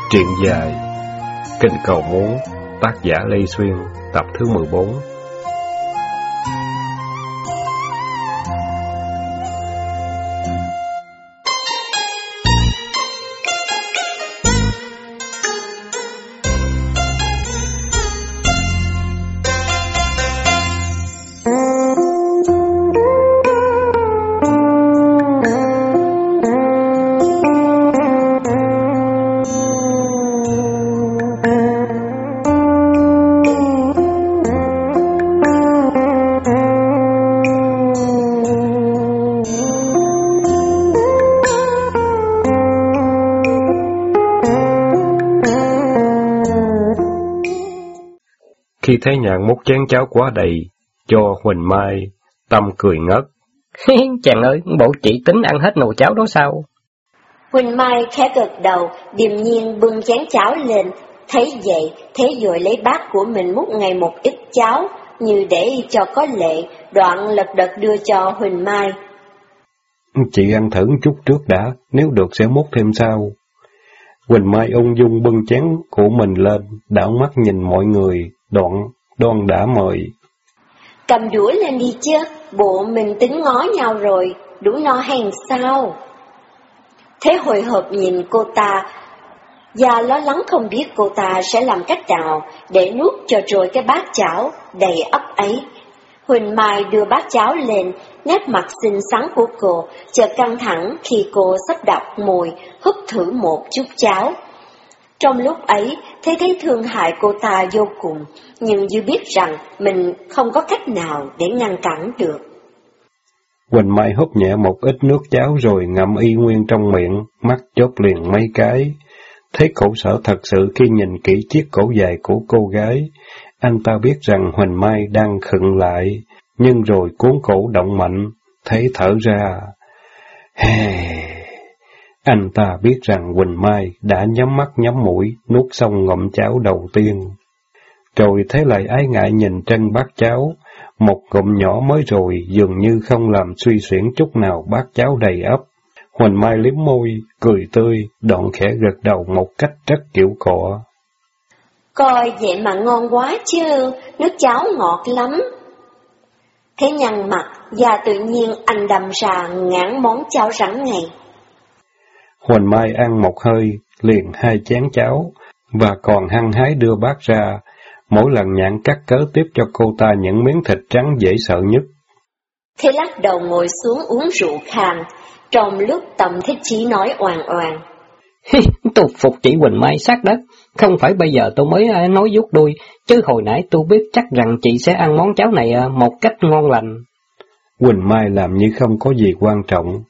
Truyện dài Kinh Cầu Muốn, tác giả Lê Xuyên, tập thứ 14. Khi thấy Nhạn múc chén cháo quá đầy, cho Huỳnh Mai, Tâm cười ngất. Chàng ơi, bộ chỉ tính ăn hết nồi cháo đó sao? Huỳnh Mai khẽ gật đầu, điềm nhiên bưng chén cháo lên, thấy vậy, thế rồi lấy bát của mình múc ngay một ít cháo, như để cho có lệ, đoạn lật đật đưa cho Huỳnh Mai. Chị ăn thử chút trước đã, nếu được sẽ múc thêm sau. Huỳnh Mai ung dung bưng chén của mình lên, đảo mắt nhìn mọi người, đoan đã mời. Cầm đũa lên đi chứ, bộ mình tính ngó nhau rồi, đủ no hay sao? Thế hồi hộp nhìn cô ta, và lo lắng không biết cô ta sẽ làm cách nào để nuốt cho trôi cái bát cháo đầy ắp ấy. Huỳnh Mai đưa bát cháo lên, nét mặt xinh xắn của cô chợt căng thẳng khi cô sắp đặt môi húp thử một chút cháo. Trong lúc ấy, thấy thương hại cô ta vô cùng, nhưng như biết rằng mình không có cách nào để ngăn cản được. Huỳnh Mai húp nhẹ một ít nước cháo rồi ngậm y nguyên trong miệng, mắt chớp liền mấy cái. Thấy khổ sở thật sự khi nhìn kỹ chiếc cổ dài của cô gái. Anh ta biết rằng Huỳnh Mai đang khựng lại, nhưng rồi cuốn cổ động mạnh, thấy thở ra. Anh ta biết rằng Huỳnh Mai đã nhắm mắt nhắm mũi, nuốt xong ngụm cháo đầu tiên. Rồi thế lại ái ngại nhìn trên bát cháo, một ngụm nhỏ mới rồi dường như không làm suy xuyển chút nào bát cháo đầy ắp. Huỳnh Mai liếm môi, cười tươi, đoạn khẽ gật đầu một cách rất kiểu cọ. Coi vậy mà ngon quá chứ, nước cháo ngọt lắm. Thế nhăn mặt, và tự nhiên anh đâm ra ngán món cháo rắn ngay. Huỳnh Mai ăn một hơi, liền 2 chén cháo, và còn hăng hái đưa bát ra. Mỗi lần Nhạn cắt cớ tiếp cho cô ta những miếng thịt trắng dễ sợ nhất. Thế lắc đầu ngồi xuống uống rượu khan, trong lúc Tâm Thích Chí nói oàn oàn. Tôi phục chị Huỳnh Mai sát đất, không phải bây giờ tôi mới nói vuốt đuôi, chứ hồi nãy tôi biết chắc rằng chị sẽ ăn món cháo này một cách ngon lành. Huỳnh Mai làm như không có gì quan trọng.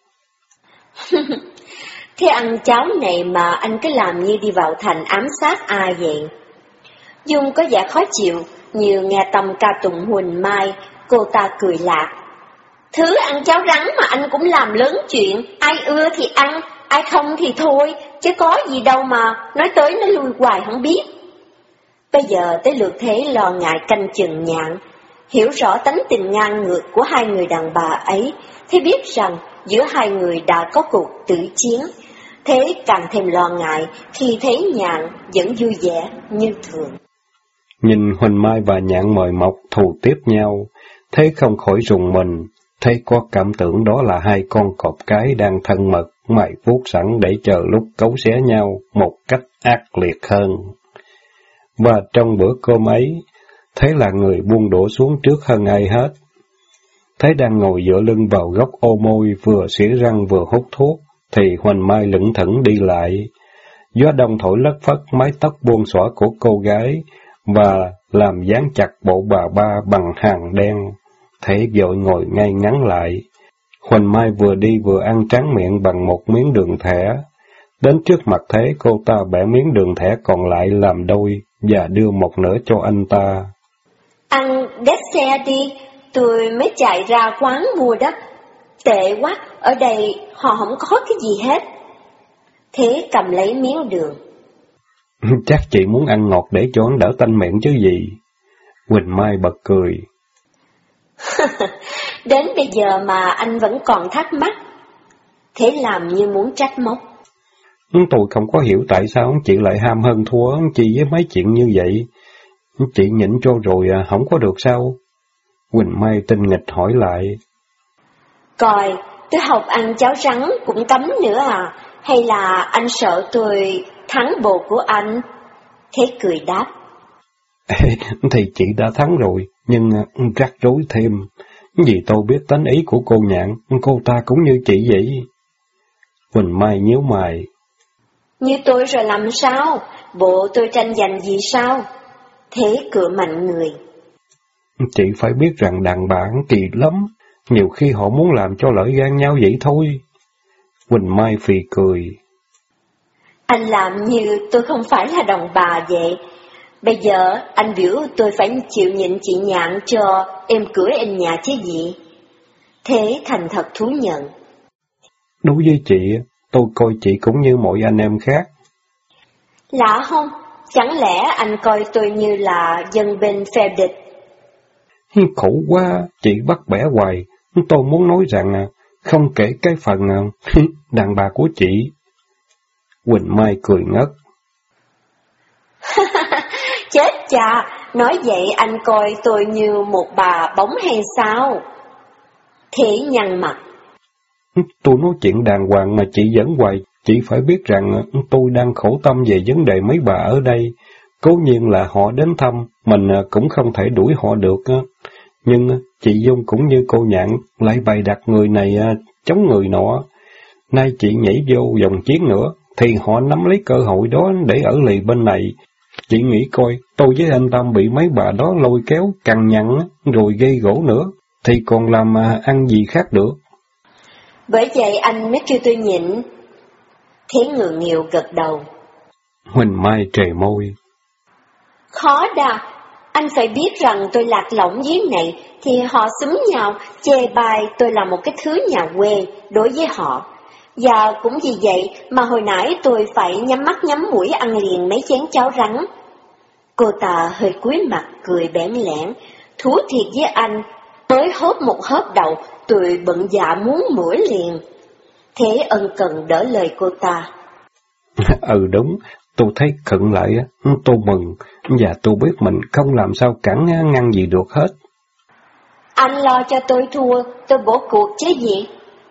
Thế ăn cháo này mà anh cứ làm như đi vào thành ám sát ai vậy? Dung có vẻ khó chịu, như nghe Tâm ca tụng Huỳnh Mai, cô ta cười lạc. Thứ ăn cháo rắn mà anh cũng làm lớn chuyện, ai ưa thì ăn, ai không thì thôi, chứ có gì đâu mà, nói tới nói lui hoài không biết. Bây giờ tới lượt Thế lo ngại canh chừng Nhạn, hiểu rõ tánh tình ngang ngược của hai người đàn bà ấy, Thế biết rằng giữa hai người đã có cuộc tử chiến. Thế càng thêm lo ngại khi thấy Nhạn vẫn vui vẻ như thường. Nhìn Huỳnh Mai và Nhạn mời mọc thù tiếp nhau, Thế không khỏi rùng mình. Thế có cảm tưởng đó là hai con cọp cái đang thân mật, mài vuốt sẵn để chờ lúc cấu xé nhau một cách ác liệt hơn. Và trong bữa cơm ấy, Thế là người buông đũa xuống trước hơn ai hết. Thế đang ngồi dựa lưng vào góc ô môi, vừa xỉa răng vừa hút thuốc, thì Huỳnh Mai lững thững đi lại. Gió đông thổi lất phất mái tóc buông xõa của cô gái, và làm dán chặt bộ bà ba bằng hàng đen. Thế vội ngồi ngay ngắn lại. Huỳnh Mai vừa đi vừa ăn tráng miệng bằng một miếng đường thẻ. Đến trước mặt Thế, cô ta bẻ miếng đường thẻ còn lại làm đôi và đưa một nửa cho anh ta. Ăn đét xe đi, tôi mới chạy ra quán mua đó. Tệ quá, ở đây họ không có cái gì hết. Thế cầm lấy miếng đường. Chắc chị muốn ăn ngọt để cho hắn đỡ tanh miệng chứ gì. Huỳnh Mai bật cười. Đến bây giờ mà anh vẫn còn thắc mắc. Thế làm như muốn trách móc. Tôi không có hiểu tại sao chị lại ham hơn thua chị với mấy chuyện như vậy. Chị nhịn cho rồi không có được sao? Quỳnh Mai tinh nghịch hỏi lại. Coi, tôi học ăn cháo rắn cũng cấm nữa à? Hay là anh sợ tôi thắng bồ của anh? Thế cười đáp. Thì chị đã thắng rồi, nhưng rắc rối thêm. Vì tôi biết tính ý của cô Nhạn, cô ta cũng như chị vậy. Quỳnh Mai nhíu mày. Như tôi rồi làm sao? Bộ tôi tranh giành gì sao? Thế cựa mạnh người. Chị phải biết rằng đàn bà kỳ lắm, nhiều khi họ muốn làm cho lỡ gan nhau vậy thôi. Quỳnh Mai phì cười. Anh làm như tôi không phải là đàn bà vậy. Bây giờ anh biểu tôi phải chịu nhịn chị Nhạn cho em cưới anh nhà chứ gì. Thế thành thật thú nhận. Đối với chị, tôi coi chị cũng như mọi anh em khác. Lạ không? Chẳng lẽ anh coi tôi như là dân bên phe địch? Khổ quá, chị bắt bẻ hoài. Tôi muốn nói rằng, không kể cái phần đàn bà của chị. Quỳnh Mai cười ngất. Chết cha, nói vậy anh coi tôi như một bà bóng hay sao? Thế nhăn mặt. Tôi nói chuyện đàng hoàng mà chị vẫn hoài. Chị phải biết rằng tôi đang khổ tâm về vấn đề mấy bà ở đây. Cố nhiên là họ đến thăm, mình cũng không thể đuổi họ được. Nhưng chị Dung cũng như cô Nhạn lại bày đặt người này chống người nọ. Nay chị nhảy vô dòng chiến nữa, thì họ nắm lấy cơ hội đó để ở lì bên này. Chị nghĩ coi, tôi với anh Tâm bị mấy bà đó lôi kéo, cằn nhằn, rồi gây gỗ nữa, thì còn làm ăn gì khác được. Bởi vậy anh mới kêu tôi nhịn. Thế ngượng nghịu gật đầu. Huỳnh Mai trề môi. Khó đà, anh phải biết rằng tôi lạc lõng dưới này, thì họ xúm nhau, chê bai tôi là một cái thứ nhà quê đối với họ. Và cũng vì vậy mà hồi nãy tôi phải nhắm mắt nhắm mũi ăn liền mấy chén cháo rắn. Cô ta hơi cúi mặt cười bẽn lẽn, thú thiệt với anh, mới hớp một hớp đầu, tôi bận dạ muốn mũi liền. Thế ân cần đỡ lời cô ta. Đúng, tôi thấy khựng lại, tôi mừng, và tôi biết mình không làm sao cản ngăn gì được hết. Anh lo cho tôi thua, tôi bỏ cuộc chứ gì?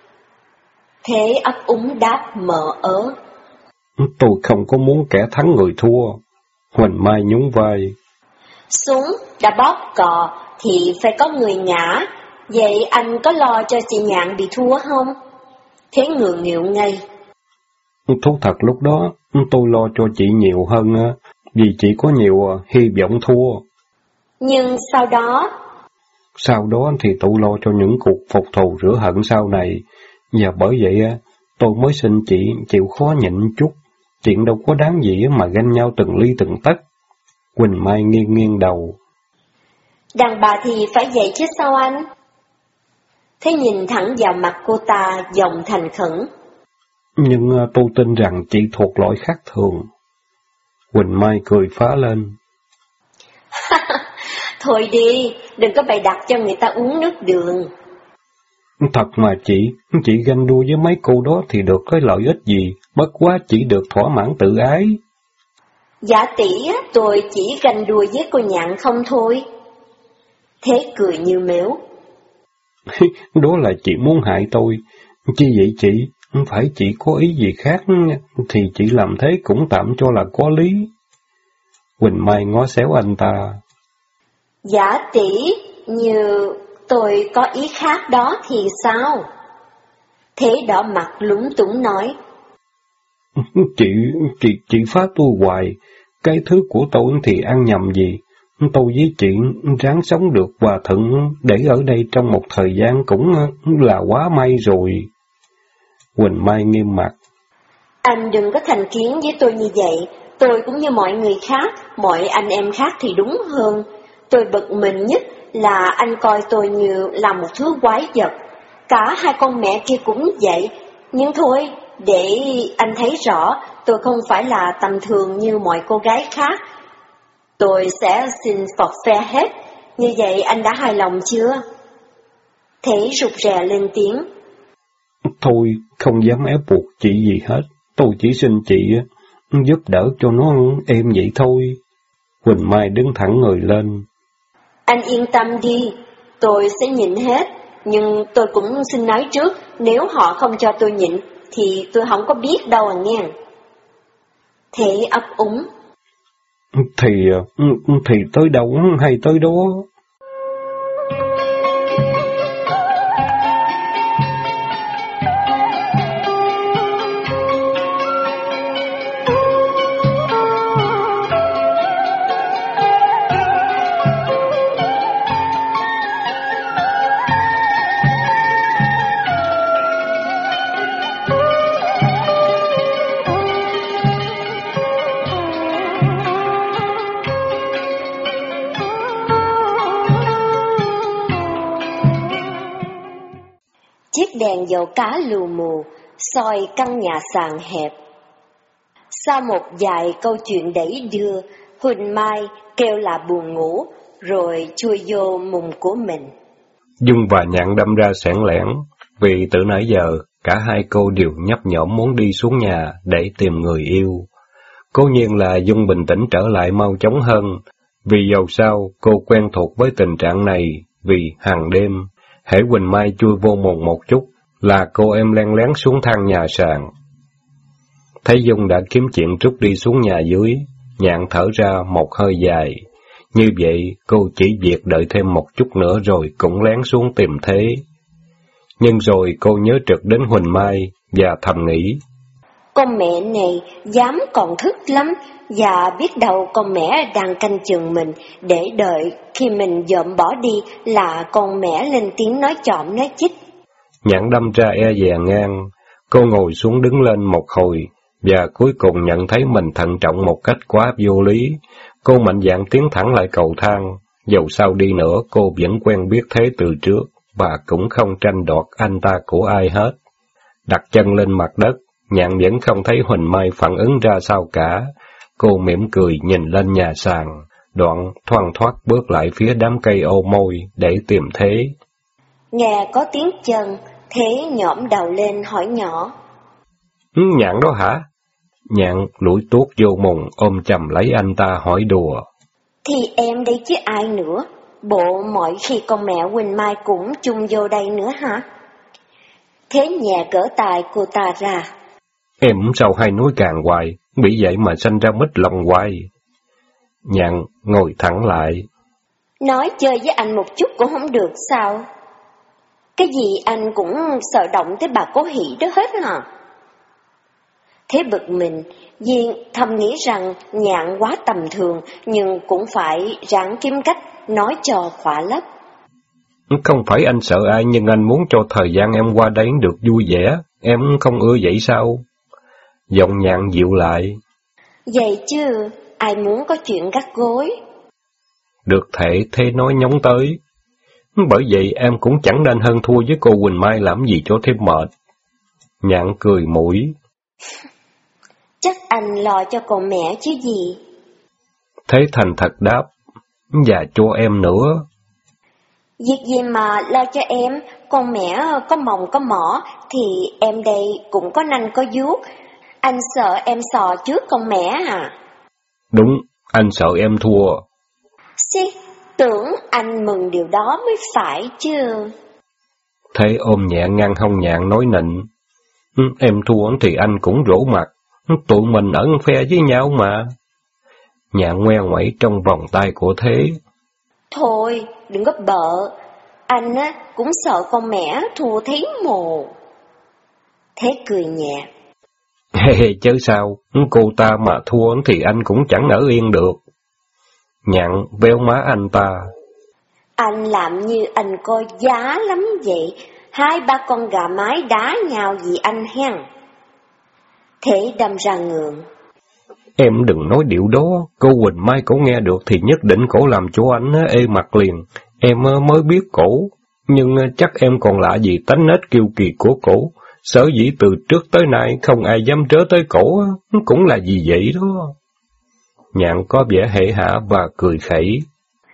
Thế ấp úng đáp mờ ớ. Tôi không có muốn kẻ thắng người thua. Huỳnh Mai nhún vai. Súng đã bóp cò thì phải có người ngã. Vậy anh có lo cho chị Nhạn bị thua không? Thế ngượng nghịu ngay. Thú thật lúc đó tôi lo cho chị nhiều hơn, vì chị có nhiều hy vọng thua. Nhưng sau đó? Sau đó thì tôi lo cho những cuộc phục thù rửa hận sau này. Và bởi vậy tôi mới xin chị chịu khó nhịn chút. Chuyện đâu có đáng gì mà ganh nhau từng ly từng tấc. Quỳnh Mai nghiêng nghiêng đầu. Đàn bà thì phải vậy chứ sao anh? Thế nhìn thẳng vào mặt cô ta, giọng thành khẩn. Nhưng tôi tin rằng chị thuộc loại khác thường. Quỳnh Mai cười phá lên. Thôi đi, đừng có bày đặt cho người ta uống nước đường. Thật mà chị ganh đua với mấy cô đó thì được cái lợi ích gì, bất quá chỉ được thỏa mãn tự ái. Dạ tỷ, tôi chỉ ganh đua với cô Nhạn không thôi. Thế cười như mếu. Đó là chị muốn hại tôi. Chi vậy chị? Phải chị có ý gì khác thì chị làm thế cũng tạm cho là có lý. Quỳnh Mai ngó xéo anh ta. Dạ tỷ, như tôi có ý khác đó thì sao? Thế đỏ mặt lúng túng nói. Chị phá tôi hoài. Cái thứ của tôi thì ăn nhầm gì. Tôi với chị ráng sống được hòa thuận để ở đây trong một thời gian cũng là quá may rồi. Quỳnh Mai nghiêm mặt. Anh đừng có thành kiến với tôi như vậy. Tôi cũng như mọi người khác, mọi anh em khác thì đúng hơn. Tôi bực mình nhất là anh coi tôi như là một thứ quái vật. Cả hai con mẹ kia cũng vậy. Nhưng thôi, để anh thấy rõ, tôi không phải là tầm thường như mọi cô gái khác. Tôi sẽ xin phọt phe hết. Như vậy anh đã hài lòng chưa? Thế rụt rè lên tiếng. Thôi, không dám ép buộc chị gì hết. tôi chỉ xin chị giúp đỡ cho nó êm vậy thôi. Quỳnh Mai đứng thẳng người lên. Anh yên tâm đi, tôi sẽ nhịn hết, nhưng tôi cũng xin nói trước, nếu họ không cho tôi nhịn, thì tôi không có biết đâu nghe. Thế ấp úng. Thì tới đâu hay tới đó. Chiếc đèn dầu cá lù mù, soi căn nhà sàn hẹp. Sau một vài câu chuyện đẩy đưa, Huỳnh Mai kêu là buồn ngủ, rồi chui vô mùng của mình. Dung và Nhạn đâm ra xẻn lẻn, vì từ nãy giờ, cả hai cô đều nhấp nhổm muốn đi xuống nhà để tìm người yêu. Cố nhiên là Dung bình tĩnh trở lại mau chóng hơn, vì dầu sao cô quen thuộc với tình trạng này, vì hàng đêm, hễ Huỳnh Mai chui vô mùng một chút, là cô em len lén xuống thang nhà sàn. Thấy Dung đã kiếm chuyện trút đi xuống nhà dưới, Nhạn thở ra một hơi dài. Như vậy, cô chỉ việc đợi thêm một chút nữa rồi cũng lén xuống tìm thế. Nhưng rồi cô nhớ trực đến Huỳnh Mai và thầm nghĩ. Con mẹ này dám còn thức lắm, và biết đâu con mẹ đang canh chừng mình, để đợi khi mình dợm bỏ đi là con mẹ lên tiếng nói chọm nói chích. Nhạn đâm ra e dè ngang, cô ngồi xuống đứng lên một hồi, và cuối cùng nhận thấy mình thận trọng một cách quá vô lý. Cô mạnh dạn tiến thẳng lại cầu thang, dầu sao đi nữa cô vẫn quen biết thế từ trước, và cũng không tranh đoạt anh ta của ai hết. Đặt chân lên mặt đất, Nhạn vẫn không thấy Huỳnh Mai phản ứng ra sao cả. Cô mỉm cười nhìn lên nhà sàn, đoạn thoăn thoắt bước lại phía đám cây ô môi để tìm thế. Nghe có tiếng chân, Thế nhõm đầu lên hỏi nhỏ. Nhạn đó hả? Nhạn lủi tuốt vô mùng ôm chầm lấy anh ta hỏi đùa. Thì em đây chứ ai nữa, bộ mọi khi con mẹ Huỳnh Mai cũng chung vô đây nữa hả? Thế nhẹ cỡ tài cô ta ra. Em sao hay nói càng hoài, bị vậy mà sanh ra mít lòng hoài. Nhạn ngồi thẳng lại. Nói chơi với anh một chút cũng không được sao? Cái gì anh cũng sợ động tới bà Cố Hỷ đó hết hả? Thế bực mình, Duyên thầm nghĩ rằng Nhạn quá tầm thường, nhưng cũng phải ráng kiếm cách nói cho khỏa lấp. Không phải anh sợ ai, nhưng anh muốn cho thời gian em qua đấy được vui vẻ, em không ưa vậy sao? Giọng Nhạn dịu lại. Vậy chứ, ai muốn có chuyện gắt gối? Được thể thế nói nhóng tới. Bởi vậy em cũng chẳng nên hơn thua với cô Huỳnh Mai làm gì cho thêm mệt. Nhạn cười mũi. Chắc anh lo cho con mẹ chứ gì. Thế thành thật đáp. Và cho em nữa. Việc gì mà lo cho em, con mẹ có mồng có mỏ, thì em đây cũng có nanh có vuốt. Anh sợ em sò trước con mẹ à? Đúng, anh sợ em thua. Xí, tưởng anh mừng điều đó mới phải chứ. Thế ôm nhẹ ngang hông Nhạn nói nịnh. Em thua thì anh cũng rỗ mặt, tụi mình ở phe với nhau mà. Nhạn ngoe ngoẩy trong vòng tay của Thế. Thôi, đừng có bợ, anh á cũng sợ con mẹ thua thấy mồ. Thế cười nhẹ. Chứ sao, cô ta mà thua thì anh cũng chẳng ở yên được. Nhạn véo má anh ta. Anh làm như anh coi giá lắm vậy, 2-3 con gà mái đá nhau vì anh hen. Thế đâm ra ngượng. Em đừng nói điệu đó, cô Huỳnh Mai cổ nghe được thì nhất định cổ làm cho anh ê mặt liền. Em mới biết cổ, nhưng chắc em còn lạ gì tánh nết kiêu kỳ của cổ. Sở dĩ từ trước tới nay không ai dám trớ tới cổ, cũng là vì vậy đó. Nhạn có vẻ hể hả và cười khẩy.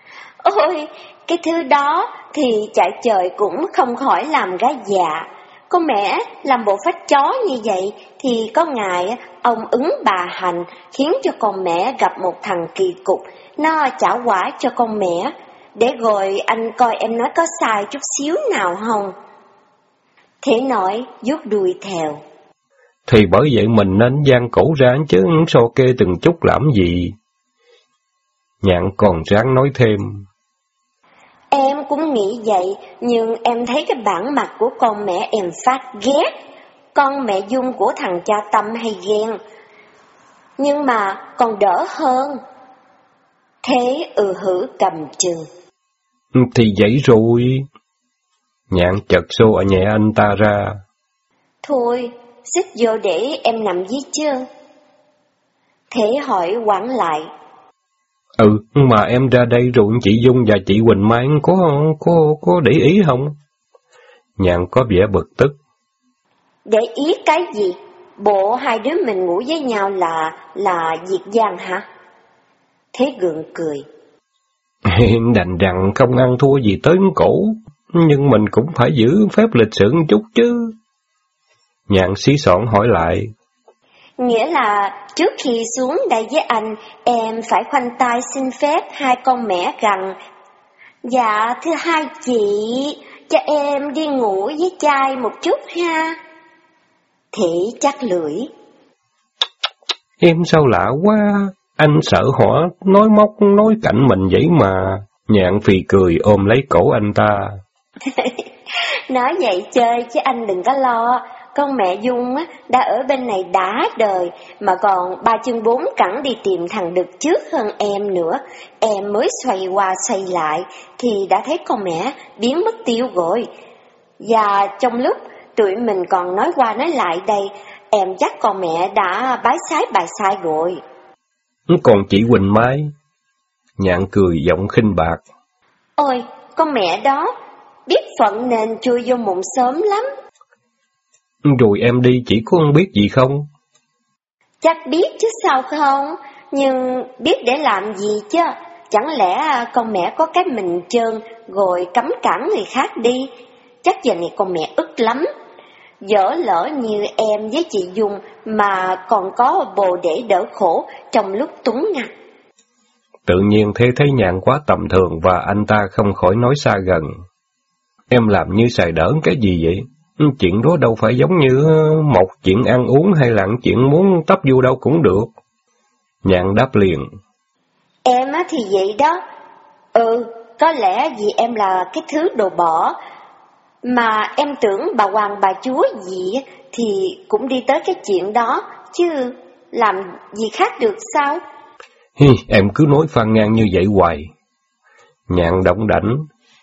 Ôi, cái thứ đó thì chạy trời cũng không khỏi làm gái già. con mẹ làm bộ phát chó như vậy thì có ngày ông ứng bà hành khiến cho con mẹ gặp một thằng kỳ cục, nó trả quả cho con mẹ, để rồi anh coi em nói có sai chút xíu nào không. Thế nói vuốt đuôi theo. Thì bởi vậy mình nên giang cổ ra chứ so kê từng chút làm gì. Nhạn còn ráng nói thêm. Em cũng nghĩ vậy, nhưng em thấy cái bản mặt của con mẹ em phát ghét. Con mẹ Dung của thằng cha Tâm hay ghen, nhưng mà còn đỡ hơn. Thế hử cầm chừng. Thì vậy rồi. Nhạn chật xô ở nhẹ anh ta ra. Thôi, xích vô để em nằm dưới chứ. Thế hỏi quẳng lại. Mà em ra đây rồi chị Dung và chị Quỳnh Mai có để ý không? Nhạn có vẻ bực tức. Để ý cái gì? Bộ hai đứa mình ngủ với nhau là việc gian hả? Thế gượng cười. Đành rằng không ăn thua gì tới cổ, nhưng mình cũng phải giữ phép lịch sự một chút chứ. Nhạn xí xỏn hỏi lại. Nghĩa là trước khi xuống đây với anh, em phải khoanh tay xin phép hai con mẹ rằng, dạ thưa hai chị, cho em đi ngủ với trai một chút ha. Thế chắc lưỡi. Em sao lạ quá, anh sợ họ nói móc nói cạnh mình vậy mà. Nhạn phì cười ôm lấy cổ anh ta. Nói vậy chơi chứ anh đừng có lo. Con mẹ Dung đã ở bên này đã đời, mà còn 3 chân 4 cẳng đi tìm thằng Đực trước hơn em nữa. Em mới xoay qua xoay lại thì đã thấy con mẹ biến mất tiêu rồi. Và trong lúc tụi mình còn nói qua nói lại đây, em chắc con mẹ đã bái sái bài sai rồi. Còn chị Quỳnh Mai? Nhạn cười giọng khinh bạc. Ôi, con mẹ đó biết phận nên chui vô mụn sớm lắm. Rồi em đi chỉ có không biết gì không? Chắc biết chứ sao không, nhưng biết để làm gì chứ? Chẳng lẽ con mẹ có cái mình trơn rồi cấm cản người khác đi? Chắc giờ này con mẹ ức lắm. Dở lỡ như em với chị Dung mà còn có bồ để đỡ khổ trong lúc túng ngặt. Tự nhiên thế thấy Nhạn quá tầm thường và anh ta không khỏi nói xa gần. Em làm như xài đỡ cái gì vậy? Chuyện đó đâu phải giống như một chuyện ăn uống hay là chuyện muốn tấp vô đâu cũng được. Nhạn đáp liền. Em thì vậy đó. Có lẽ vì em là cái thứ đồ bỏ, mà em tưởng bà hoàng bà chúa gì thì cũng đi tới cái chuyện đó, chứ làm gì khác được sao? Em cứ nói phàn nàn như vậy hoài. Nhạn động đảnh.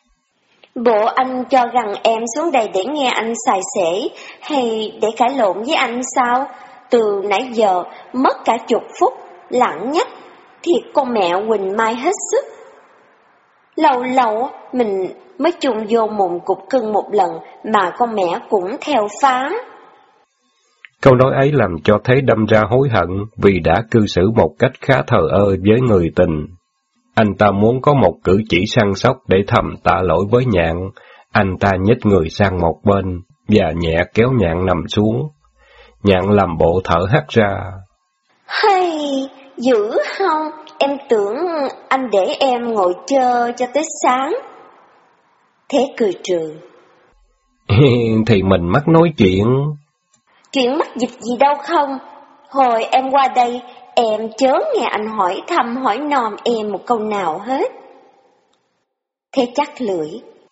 Bộ anh cho rằng em xuống đây để nghe anh xài xể hay để cãi lộn với anh sao? Từ nãy giờ mất cả chục phút, lặng nhách, thiệt con mẹ Quỳnh Mai hết sức. Lâu lâu mình mới trùng vô mồm cục cưng một lần mà con mẹ cũng theo phá. Câu nói ấy làm cho thấy đâm ra hối hận vì đã cư xử một cách khá thờ ơ với người tình. Anh ta muốn có một cử chỉ săn sóc để thầm tạ lỗi với Nhạn. Anh ta nhích người sang một bên và nhẹ kéo Nhạn nằm xuống. Nhạn làm bộ thở hắt ra. Hay, dữ không? Em tưởng anh để em ngồi chờ cho tới sáng. Thế cười trừ. Thì mình mắc nói chuyện. Chuyện mắc dịch gì đâu không? Hồi em qua đây, em chớ nghe anh hỏi thăm hỏi nom em một câu nào hết. Thế chắc lưỡi.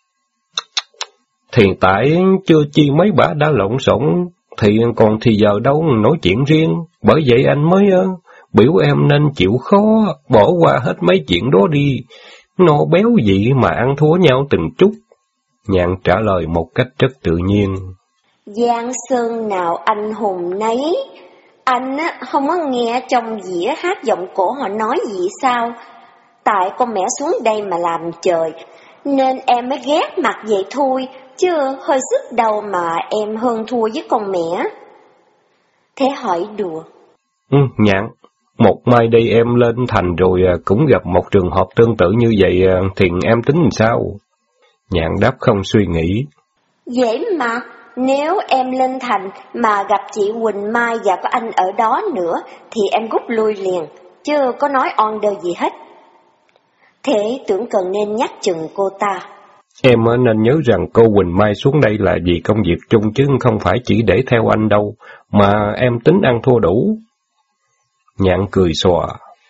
Thì tại chưa chi mấy bả đã lộn xộn, thì còn thì giờ đâu nói chuyện riêng. Bởi vậy anh mới biểu em nên chịu khó, bỏ qua hết mấy chuyện đó đi. No béo gì mà ăn thua nhau từng chút. Nhạn trả lời một cách rất tự nhiên. Giang sơn nào anh hùng nấy. Anh không có nghe trong dĩa hát giọng cổ họ nói gì sao? Tại con mẹ xuống đây mà làm trời, nên em mới ghét mặt vậy thôi, chứ hơi sức đầu mà em hơn thua với con mẹ. Thế hỏi đùa. Nhạn, một mai đây em lên thành rồi cũng gặp một trường hợp tương tự như vậy thì em tính làm sao? Nhạn đáp không suy nghĩ. Dễ mà, nếu em lên thành mà gặp chị Quỳnh Mai và có anh ở đó nữa thì em rút lui liền, chứ có nói order gì hết. Thế Tưởng Cần nên nhắc chừng cô ta. Em nên nhớ rằng cô Quỳnh Mai xuống đây là vì công việc chung chứ không phải chỉ để theo anh đâu, mà em tính ăn thua đủ. Nhạn cười xòa.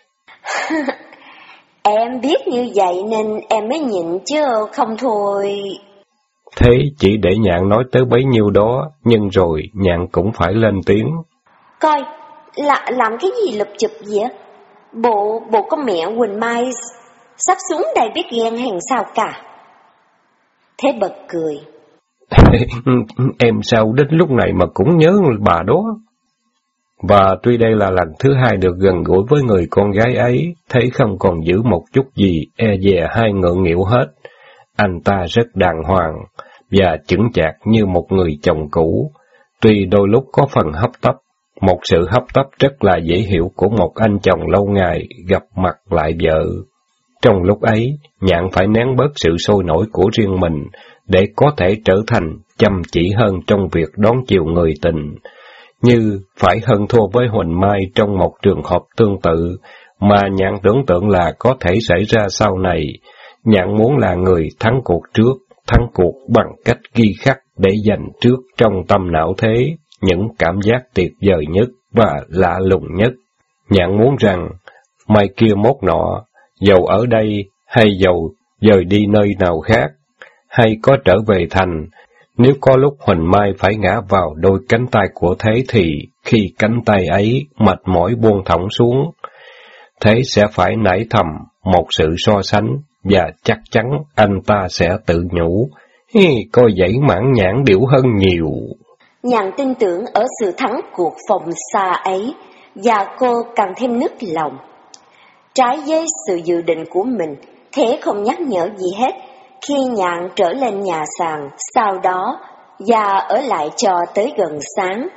Em biết như vậy nên em mới nhịn chứ không thôi. Thế chỉ để Nhạn nói tới bấy nhiêu đó, nhưng rồi Nhạn cũng phải lên tiếng. Coi, làm cái gì lụp chụp vậy? Bộ con mẹ Quỳnh Mai sắp xuống đây biết ghen hàng sao cả. Thế bật cười. Em sao đến lúc này mà cũng nhớ bà đó. Và tuy đây là lần thứ hai được gần gũi với người con gái ấy, thấy không còn giữ một chút gì e dè hay ngượng nghịu hết. Anh ta rất đàng hoàng và chững chạc như một người chồng cũ, tuy đôi lúc có phần hấp tấp, một sự hấp tấp rất là dễ hiểu của một anh chồng lâu ngày gặp mặt lại vợ. Trong lúc ấy, Nhạn phải nén bớt sự sôi nổi của riêng mình để có thể trở thành chăm chỉ hơn trong việc đón chiều người tình, như phải hơn thua với Huỳnh Mai trong một trường hợp tương tự mà Nhạn tưởng tượng là có thể xảy ra sau này. Nhạn muốn là người thắng cuộc trước, thắng cuộc bằng cách ghi khắc để dành trước trong tâm não thế những cảm giác tuyệt vời nhất và lạ lùng nhất. Nhạn muốn rằng mai kia mốt nọ, dầu ở đây hay dầu dời đi nơi nào khác, hay có trở về thành, nếu có lúc Huỳnh Mai phải ngã vào đôi cánh tay của Thế thì khi cánh tay ấy mệt mỏi buông thõng xuống, Thế sẽ phải nảy thầm một sự so sánh và chắc chắn anh ta sẽ tự nhủ, coi vậy Mãn Nhãn điểu hơn nhiều. Nhạn tin tưởng ở sự thắng cuộc phòng xa ấy, và cô càng thêm nức lòng. Trái với sự dự định của mình, Thế không nhắc nhở gì hết khi Nhạn trở lên nhà sàn sau đó và ở lại cho tới gần sáng.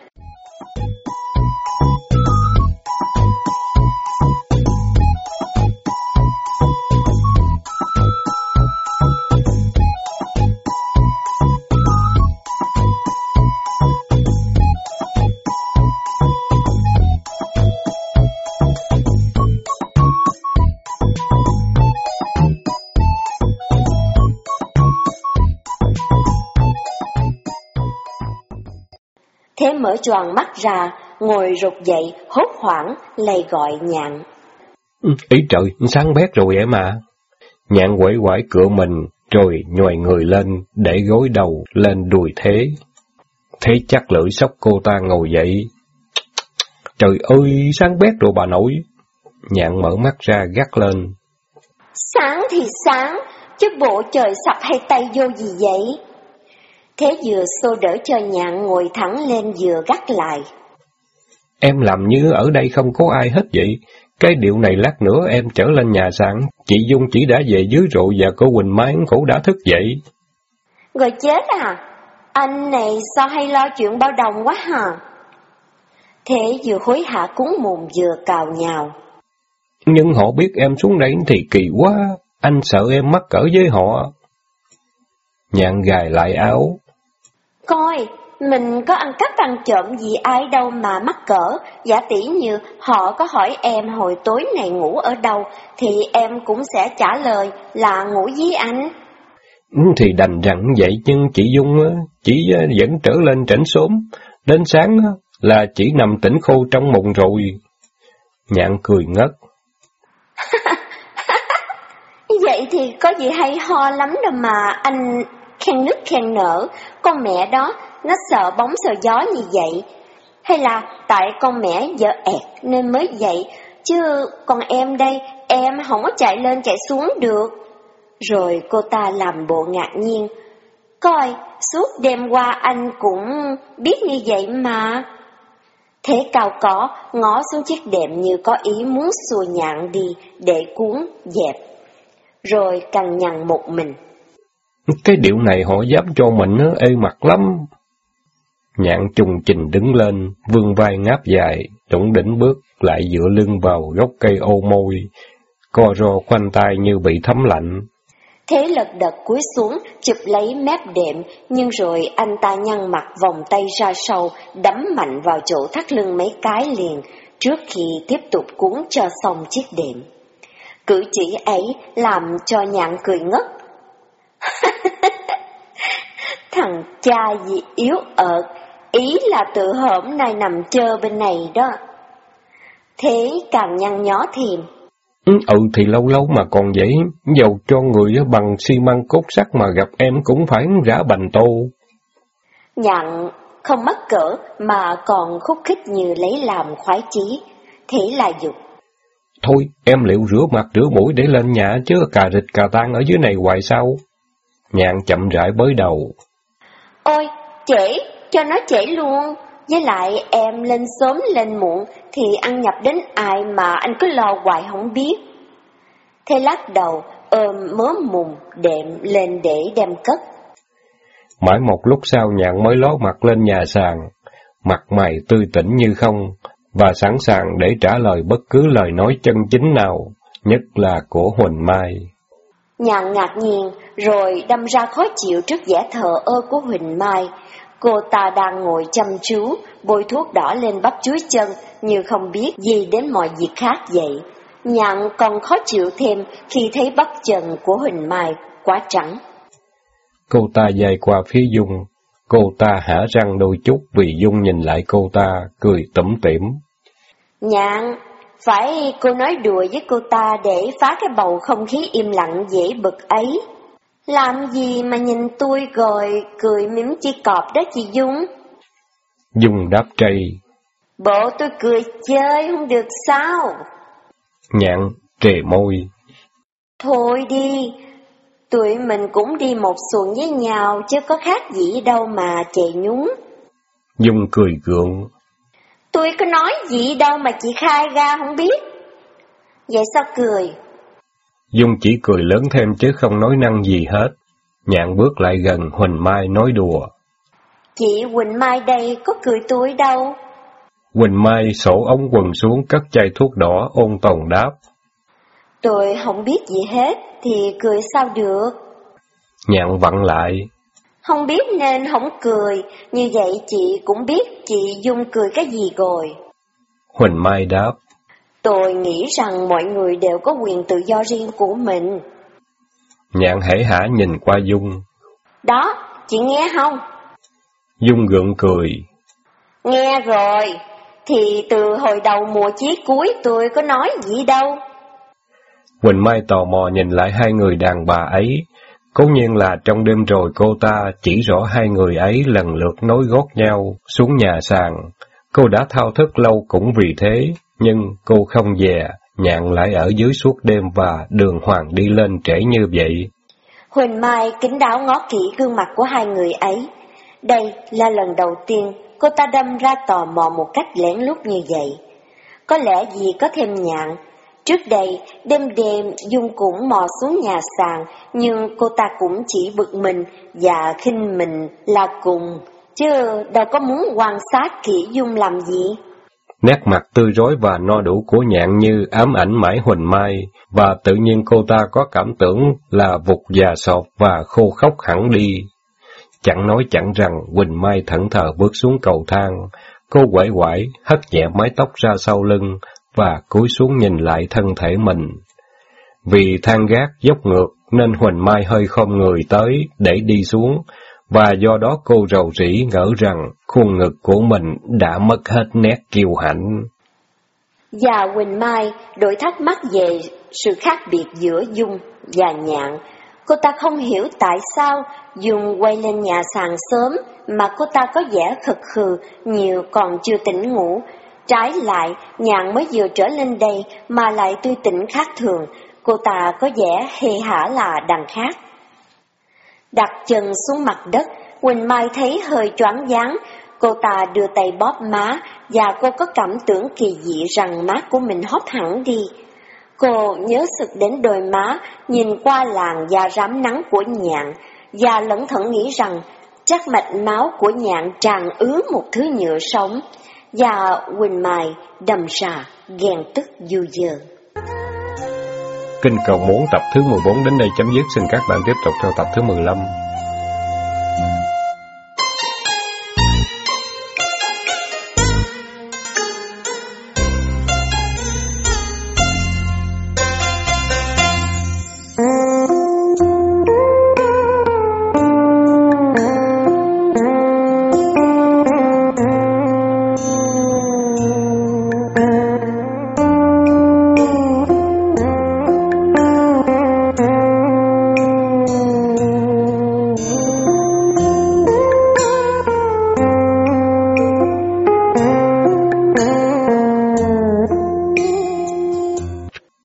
Thế mở choàng mắt ra, ngồi rụt dậy, hốt hoảng, lay gọi Nhạn. Ý trời, sáng bét rồi em à. Nhạn quẩy quải cựa mình, rồi nhoài người lên, để gối đầu lên đùi Thế. Thế chắc lưỡi xốc cô ta ngồi dậy. Trời ơi, sáng bét rồi bà nội. Nhạn mở mắt ra gắt lên. Sáng thì sáng, chứ bộ trời sập hay tay vô gì vậy? Thế vừa xô đỡ cho Nhạn ngồi thẳng lên vừa gắt lại. Em làm như ở đây không có ai hết vậy. Cái điệu này lát nữa em trở lên nhà sàn, chị Dung chỉ đã về dưới rồi và cô Quỳnh Mai cũng đã thức dậy. Rồi chết à? Anh này sao hay lo chuyện bao đồng quá hả? Thế vừa hối hả cúng mồm vừa cào nhào. Nhưng họ biết em xuống đây thì kỳ quá, anh sợ em mắc cỡ với họ. Nhạn gài lại áo. Coi, mình có ăn cắp ăn trộm gì ai đâu mà mắc cỡ, giả tỷ như họ có hỏi em hồi tối này ngủ ở đâu, thì em cũng sẽ trả lời là ngủ với anh. Thì đành rằng vậy, nhưng chị Dung chỉ vẫn trở lên trển sớm, đến sáng là chỉ nằm tỉnh khô trong mùng rồi. Nhạn cười ngất. Vậy thì có gì hay ho lắm đâu mà anh khen nức khen nở, con mẹ đó nó sợ bóng sợ gió như vậy. Hay là tại con mẹ vợ ẹt nên mới vậy, chứ còn em đây, em không có chạy lên chạy xuống được. Rồi cô ta làm bộ ngạc nhiên. Coi, suốt đêm qua anh cũng biết như vậy mà. Thế Cao Có ngó xuống chiếc đệm như có ý muốn xua Nhạn đi để cuốn dẹp. Rồi cằn nhằn một mình. Cái điệu này họ dám cho mình ê mặt lắm. Nhạn trùng trình đứng lên, vươn vai ngáp dài, đủng đỉnh bước lại dựa lưng vào gốc cây ô môi, co ro khoanh tay như bị thấm lạnh. Thế lật đật cúi xuống, chụp lấy mép đệm, nhưng rồi anh ta nhăn mặt vòng tay ra sau, đấm mạnh vào chỗ thắt lưng mấy cái liền, trước khi tiếp tục cuốn cho xong chiếc đệm. Cử chỉ ấy làm cho Nhạn cười ngất. Thằng cha gì yếu ợt, ý là tự hổm nay nằm chơ bên này đó. Thế càng nhăn nhó thêm. Thì lâu lâu mà còn vậy, dầu cho người bằng xi măng cốt sắt mà gặp em cũng phải rã bành tô. Nhạn không mắc cỡ mà còn khúc khích như lấy làm khoái chí, thế là dục. Thôi, em liệu rửa mặt rửa mũi để lên nhà chứ cà rịch cà tan ở dưới này hoài sao? Nhạn chậm rãi bới đầu. Ôi, trễ, cho nó trễ luôn. Với lại em lên sớm lên muộn thì ăn nhập đến ai mà anh cứ lo hoài không biết. Thế lắc đầu, ôm mớ mùng đệm lên để đem cất. Mãi một lúc sau Nhạn mới ló mặt lên nhà sàn, mặt mày tươi tỉnh như không, và sẵn sàng để trả lời bất cứ lời nói chân chính nào, nhất là của Huỳnh Mai. Nhạn ngạc nhiên, rồi đâm ra khó chịu trước vẻ thờ ơ của Huỳnh Mai. Cô ta đang ngồi chăm chú, bôi thuốc đỏ lên bắp chuối chân, như không biết gì đến mọi việc khác vậy. Nhạn còn khó chịu thêm khi thấy bắp chân của Huỳnh Mai quá trắng. Cô ta dài qua phía Dung, cô ta hả răng đôi chút vì Dung nhìn lại cô ta, cười tủm tỉm. Nhạn, phải cô nói đùa với cô ta để phá cái bầu không khí im lặng dễ bực ấy. Làm gì mà nhìn tôi rồi cười mỉm chi cọp đó chị Dung? Dung đáp trây. Bộ tôi cười chơi không được sao? Nhạn trề môi. Thôi đi, tụi mình cũng đi một xuồng với nhau chứ có khác gì đâu mà chè nhúng. Dung cười gượng. Tôi có nói gì đâu mà chị khai ra không biết. Vậy sao cười? Dung chỉ cười lớn thêm chứ không nói năng gì hết. Nhạn bước lại gần Huỳnh Mai nói đùa. Chị Huỳnh Mai đây có cười tôi đâu. Huỳnh Mai xổ ống quần xuống cất chai thuốc đỏ ôn tồn đáp. Tôi không biết gì hết thì cười sao được. Nhạn vặn lại. Không biết nên không cười, như vậy chị cũng biết chị Dung cười cái gì rồi. Huỳnh Mai đáp. Tôi nghĩ rằng mọi người đều có quyền tự do riêng của mình. Nhạn hể hả nhìn qua Dung. Đó, chị nghe không? Dung gượng cười. Nghe rồi, thì từ hồi đầu mùa chí cuối tôi có nói gì đâu. Huỳnh Mai tò mò nhìn lại hai người đàn bà ấy. Cố nhiên là trong đêm rồi cô ta chỉ rõ hai người ấy lần lượt nối gót nhau xuống nhà sàn. Cô đã thao thức lâu cũng vì thế, nhưng cô không dè, Nhạn lại ở dưới suốt đêm và đường hoàng đi lên trễ như vậy. Huỳnh Mai kín đáo ngó kỹ gương mặt của hai người ấy. Đây là lần đầu tiên cô ta đâm ra tò mò một cách lén lút như vậy. Có lẽ vì có thêm Nhạn. Trước đây, đêm Dung cũng mò xuống nhà sàn, nhưng cô ta cũng chỉ bực mình và khinh mình là cùng, chứ đâu có muốn quan sát kỹ Dung làm gì. Nét mặt tươi rói và no đủ của Nhạn như ám ảnh mãi Huỳnh Mai, và tự nhiên cô ta có cảm tưởng là vụt già sọt và khô khốc hẳn đi. Chẳng nói chẳng rằng, Huỳnh Mai thẫn thờ bước xuống cầu thang, cô quẩy quải, hất nhẹ mái tóc ra sau lưng, và cúi xuống nhìn lại thân thể mình. Vì thang gác dốc ngược nên Huỳnh Mai hơi khom người tới để đi xuống, và do đó cô rầu rĩ ngỡ rằng khuôn ngực của mình đã mất hết nét kiêu hãnh. Và Huỳnh Mai đổi thắc mắc về sự khác biệt giữa Dung và Nhạn. Cô ta không hiểu tại sao Dung quay lên nhà sàn sớm mà cô ta có vẻ khực khừ nhiều còn chưa tỉnh ngủ. Trái lại, Nhạn mới vừa trở lên đây mà lại tươi tỉnh khác thường, cô ta có vẻ hề hả là đằng khác. Đặt chân xuống mặt đất, Huỳnh Mai thấy hơi choáng váng, cô ta đưa tay bóp má và cô có cảm tưởng kỳ dị rằng má của mình hóp hẳn đi. Cô nhớ sực đến đôi má, nhìn qua làn da rám nắng của Nhạn và lẩn thẩn nghĩ rằng chắc mạch máu của Nhạn tràn ứ một thứ nhựa sống. Và Huỳnh Mai đầm ra ghen tức du dơ. Kinh cầu muốn tập thứ 14 đến đây chấm dứt, xin các bạn tiếp tục theo tập thứ 15.